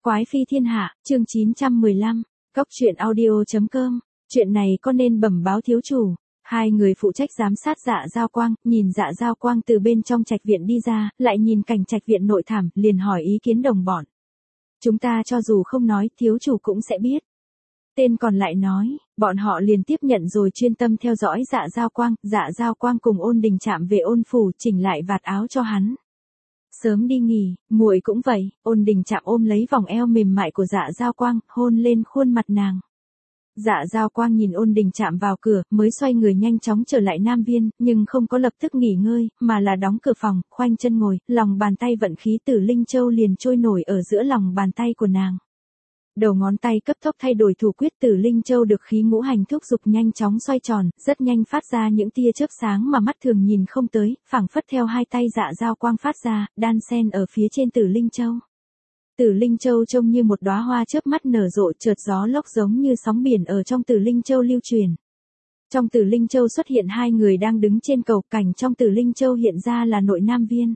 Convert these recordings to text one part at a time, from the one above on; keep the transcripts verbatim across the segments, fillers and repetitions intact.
Quái phi thiên hạ, chương chín trăm mười lăm, Cốc truyện audio chấm com, chuyện này có nên bẩm báo thiếu chủ. Hai người phụ trách giám sát Dạ Giao Quang, nhìn Dạ Giao Quang từ bên trong trạch viện đi ra, lại nhìn cảnh trạch viện nội thảm, liền hỏi ý kiến đồng bọn. Chúng ta cho dù không nói, thiếu chủ cũng sẽ biết. Tên còn lại nói, bọn họ liền tiếp nhận rồi chuyên tâm theo dõi Dạ Giao Quang. Dạ Giao Quang cùng Ôn Đình chạm về Ôn phủ, chỉnh lại vạt áo cho hắn. Sớm đi nghỉ, muội cũng vậy. Ôn Đình chạm ôm lấy vòng eo mềm mại của Dạ Giao Quang, hôn lên khuôn mặt nàng. Dạ Giao Quang nhìn Ôn Đình chạm vào cửa, mới xoay người nhanh chóng trở lại Nam Viên, nhưng không có lập tức nghỉ ngơi, mà là đóng cửa phòng, khoanh chân ngồi, lòng bàn tay vận khí Tử Linh Châu liền trôi nổi ở giữa lòng bàn tay của nàng. Đầu ngón tay cấp tốc thay đổi thủ quyết, Tử Linh Châu được khí ngũ hành thúc dục nhanh chóng xoay tròn, rất nhanh phát ra những tia chớp sáng mà mắt thường nhìn không tới, phảng phất theo hai tay Dạ Giao Quang phát ra, đan xen ở phía trên Tử Linh Châu. Tử Linh Châu trông như một đóa hoa chớp mắt nở rộ, chợt gió lốc giống như sóng biển ở trong Tử Linh Châu lưu truyền. Trong Tử Linh Châu xuất hiện hai người đang đứng trên cầu, cảnh trong Tử Linh Châu hiện ra là nội Nam Viên.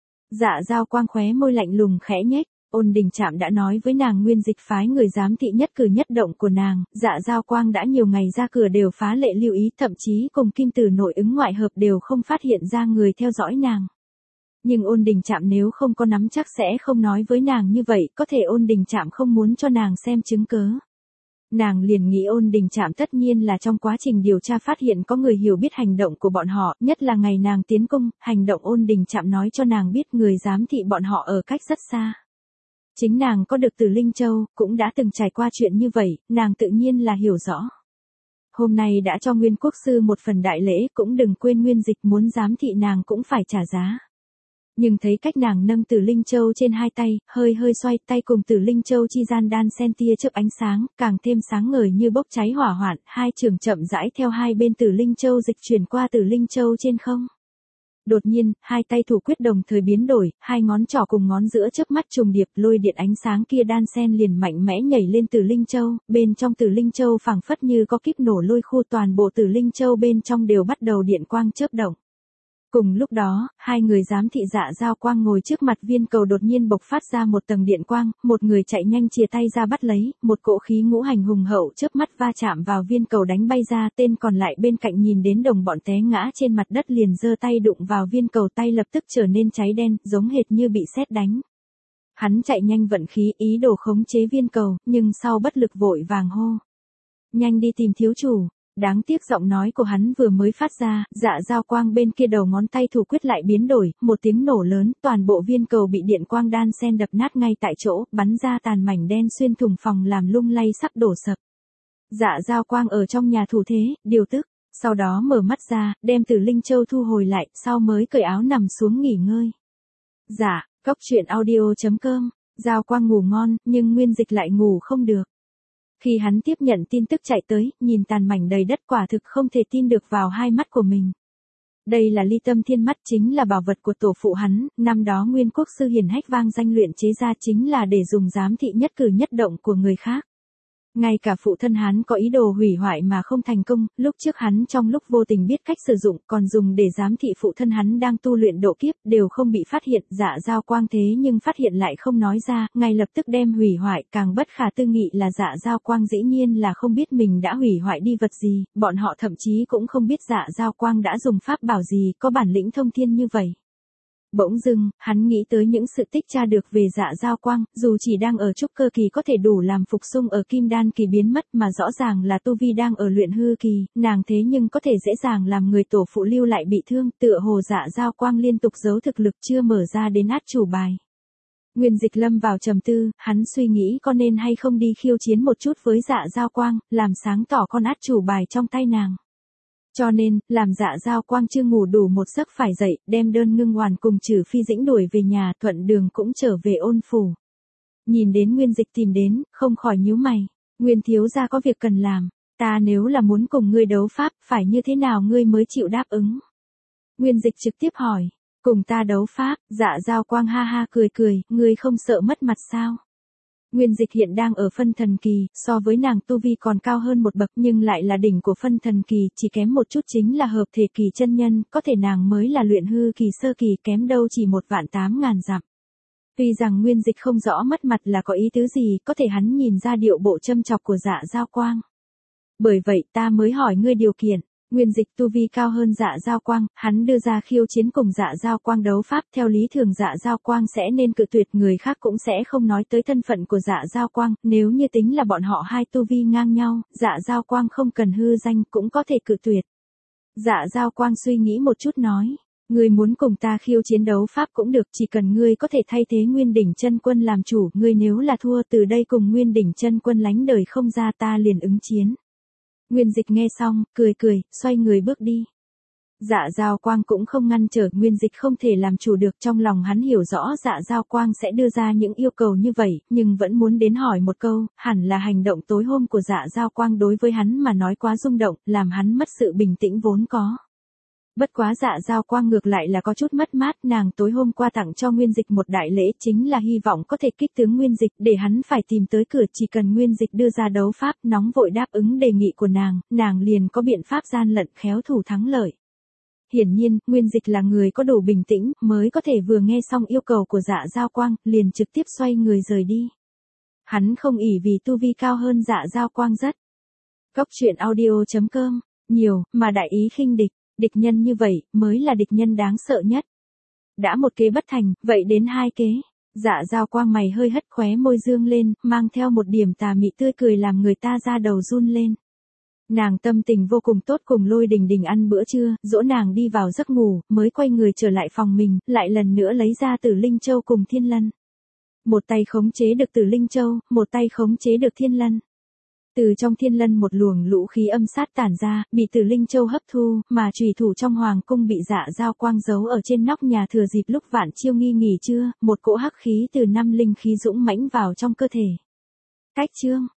Dạ Giao Quang khóe môi lạnh lùng khẽ nhếch. Ôn Đình chạm đã nói với nàng Nguyên Dịch phái người giám thị nhất cử nhất động của nàng. Dạ Giao Quang đã nhiều ngày ra cửa đều phá lệ lưu ý, thậm chí cùng Kim Tử nội ứng ngoại hợp đều không phát hiện ra người theo dõi nàng. Nhưng Ôn Đình chạm nếu không có nắm chắc sẽ không nói với nàng như vậy, có thể Ôn Đình chạm không muốn cho nàng xem chứng cớ. Nàng liền nghĩ Ôn Đình chạm tất nhiên là trong quá trình điều tra phát hiện có người hiểu biết hành động của bọn họ, nhất là ngày nàng tiến cung, hành động Ôn Đình chạm nói cho nàng biết người giám thị bọn họ ở cách rất xa. Chính nàng có được Tử Linh Châu, cũng đã từng trải qua chuyện như vậy, nàng tự nhiên là hiểu rõ. Hôm nay đã cho Nguyên Quốc Sư một phần đại lễ, cũng đừng quên Nguyên Dịch muốn giám thị nàng cũng phải trả giá. Nhưng thấy cách nàng nâng Tử Linh Châu trên hai tay, hơi hơi xoay tay cùng Tử Linh Châu chi gian đan xen tia chớp ánh sáng, càng thêm sáng ngời như bốc cháy hỏa hoạn, hai trường chậm rãi theo hai bên Tử Linh Châu dịch chuyển qua Tử Linh Châu trên không. Đột nhiên, hai tay thủ quyết đồng thời biến đổi, hai ngón trỏ cùng ngón giữa chớp mắt trùng điệp, lôi điện ánh sáng kia đan xen liền mạnh mẽ nhảy lên Tử Linh Châu, bên trong Tử Linh Châu phảng phất như có kíp nổ lôi khu, toàn bộ Tử Linh Châu bên trong đều bắt đầu điện quang chớp động. Cùng lúc đó, hai người giám thị Dạ Giao Quang ngồi trước mặt viên cầu đột nhiên bộc phát ra một tầng điện quang, một người chạy nhanh chìa tay ra bắt lấy, một cỗ khí ngũ hành hùng hậu chớp mắt va chạm vào viên cầu đánh bay ra, tên còn lại bên cạnh nhìn đến đồng bọn té ngã trên mặt đất liền giơ tay đụng vào viên cầu, tay lập tức trở nên cháy đen, giống hệt như bị sét đánh. Hắn chạy nhanh vận khí ý đồ khống chế viên cầu, nhưng sau bất lực vội vàng hô: "Nhanh đi tìm thiếu chủ." Đáng tiếc giọng nói của hắn vừa mới phát ra, Dạ Giao Quang bên kia đầu ngón tay thủ quyết lại biến đổi, một tiếng nổ lớn, toàn bộ viên cầu bị điện quang đan xen đập nát ngay tại chỗ, bắn ra tàn mảnh đen xuyên thủng phòng làm lung lay sắp đổ sập. Dạ Giao Quang ở trong nhà thủ thế, điều tức, sau đó mở mắt ra, đem Tử Linh Châu thu hồi lại, sau mới cởi áo nằm xuống nghỉ ngơi. Dạ, Cốc truyện audio chấm com, Giao Quang ngủ ngon, nhưng Nguyên Dịch lại ngủ không được. Khi hắn tiếp nhận tin tức chạy tới, nhìn tàn mảnh đầy đất quả thực không thể tin được vào hai mắt của mình. Đây là Ly Tâm Thiên Mắt, chính là bảo vật của tổ phụ hắn, năm đó Nguyên Quốc Sư hiển hách vang danh luyện chế ra chính là để dùng giám thị nhất cử nhất động của người khác. Ngay cả phụ thân hắn có ý đồ hủy hoại mà không thành công, lúc trước hắn trong lúc vô tình biết cách sử dụng, còn dùng để giám thị phụ thân hắn đang tu luyện độ kiếp, đều không bị phát hiện. Dạ Giao Quang thế nhưng phát hiện lại không nói ra, ngay lập tức đem hủy hoại, càng bất khả tư nghị là Dạ Giao Quang dĩ nhiên là không biết mình đã hủy hoại đi vật gì, bọn họ thậm chí cũng không biết Dạ Giao Quang đã dùng pháp bảo gì, có bản lĩnh thông thiên như vậy. Bỗng dưng, hắn nghĩ tới những sự tích tra được về Dạ Giao Quang, dù chỉ đang ở trúc cơ kỳ có thể đủ làm phục xung ở kim đan kỳ biến mất, mà rõ ràng là tu vi đang ở luyện hư kỳ, nàng thế nhưng có thể dễ dàng làm người tổ phụ lưu lại bị thương, tựa hồ Dạ Giao Quang liên tục giấu thực lực chưa mở ra đến át chủ bài. Nguyên Dịch lâm vào trầm tư, hắn suy nghĩ có nên hay không đi khiêu chiến một chút với Dạ Giao Quang, làm sáng tỏ con át chủ bài trong tay nàng. Cho nên, làm Dạ Giao Quang chưa ngủ đủ một giấc phải dậy, đem đơn ngưng hoàn cùng Trừ Phi Dĩnh đuổi về nhà, thuận đường cũng trở về Ôn phủ. Nhìn đến Nguyên Dịch tìm đến, không khỏi nhíu mày. Nguyên thiếu gia có việc cần làm, ta nếu là muốn cùng ngươi đấu pháp, phải như thế nào ngươi mới chịu đáp ứng? Nguyên Dịch trực tiếp hỏi, cùng ta đấu pháp? Dạ Giao Quang ha ha cười cười, ngươi không sợ mất mặt sao? Nguyên Dịch hiện đang ở phân thần kỳ, so với nàng tu vi còn cao hơn một bậc, nhưng lại là đỉnh của phân thần kỳ, chỉ kém một chút chính là hợp thể kỳ chân nhân, có thể nàng mới là luyện hư kỳ sơ kỳ, kém đâu chỉ một vạn tám ngàn dặm. Tuy rằng Nguyên Dịch không rõ mất mặt là có ý tứ gì, có thể hắn nhìn ra điệu bộ châm chọc của Dạ Giao Quang. Bởi vậy ta mới hỏi ngươi điều kiện. Nguyên Dịch tu vi cao hơn Dạ Giao Quang, hắn đưa ra khiêu chiến cùng Dạ Giao Quang đấu pháp, theo lý thường Dạ Giao Quang sẽ nên cự tuyệt, người khác cũng sẽ không nói tới thân phận của Dạ Giao Quang, nếu như tính là bọn họ hai tu vi ngang nhau, Dạ Giao Quang không cần hư danh cũng có thể cự tuyệt. Dạ Giao Quang suy nghĩ một chút nói, ngươi muốn cùng ta khiêu chiến đấu pháp cũng được, chỉ cần ngươi có thể thay thế Nguyên Đỉnh Chân Quân làm chủ, ngươi nếu là thua từ đây cùng Nguyên Đỉnh Chân Quân lánh đời không ra, ta liền ứng chiến. Nguyên Dịch nghe xong, cười cười, xoay người bước đi. Dạ Giao Quang cũng không ngăn trở, Nguyên Dịch không thể làm chủ được, trong lòng hắn hiểu rõ Dạ Giao Quang sẽ đưa ra những yêu cầu như vậy, nhưng vẫn muốn đến hỏi một câu, hẳn là hành động tối hôm của Dạ Giao Quang đối với hắn mà nói quá rung động, làm hắn mất sự bình tĩnh vốn có. Bất quá Dạ Giao Quang ngược lại là có chút mất mát, nàng tối hôm qua tặng cho Nguyên Dịch một đại lễ, chính là hy vọng có thể kích tướng Nguyên Dịch để hắn phải tìm tới cửa, chỉ cần Nguyên Dịch đưa ra đấu pháp, nóng vội đáp ứng đề nghị của nàng, nàng liền có biện pháp gian lận khéo thủ thắng lợi. Hiển nhiên, Nguyên Dịch là người có đủ bình tĩnh, mới có thể vừa nghe xong yêu cầu của Dạ Giao Quang, liền trực tiếp xoay người rời đi. Hắn không ỷ vì tu vi cao hơn Dạ Giao Quang rất. Cốc truyện audio chấm com, nhiều, mà đại ý khinh địch. Địch nhân như vậy, mới là địch nhân đáng sợ nhất. Đã một kế bất thành, vậy đến hai kế. Dạ Giao Quang mày hơi hất, khóe môi dương lên, mang theo một điểm tà mị tươi cười làm người ta ra đầu run lên. Nàng tâm tình vô cùng tốt, cùng Lôi Đình Đình ăn bữa trưa, dỗ nàng đi vào giấc ngủ, mới quay người trở lại phòng mình, lại lần nữa lấy ra Tử Linh Châu cùng Thiên Lân. Một tay khống chế được Tử Linh Châu, một tay khống chế được Thiên Lân. Từ trong Thiên Lân một luồng lũ khí âm sát tản ra, bị Tử Linh Châu hấp thu, mà chủy thủ trong hoàng cung bị Dạ Giao Quang giấu ở trên nóc nhà, thừa dịp lúc Vạn Chiêu Nghi nghỉ trưa, một cỗ hắc khí từ năm linh khí dũng mãnh vào trong cơ thể. Cách chương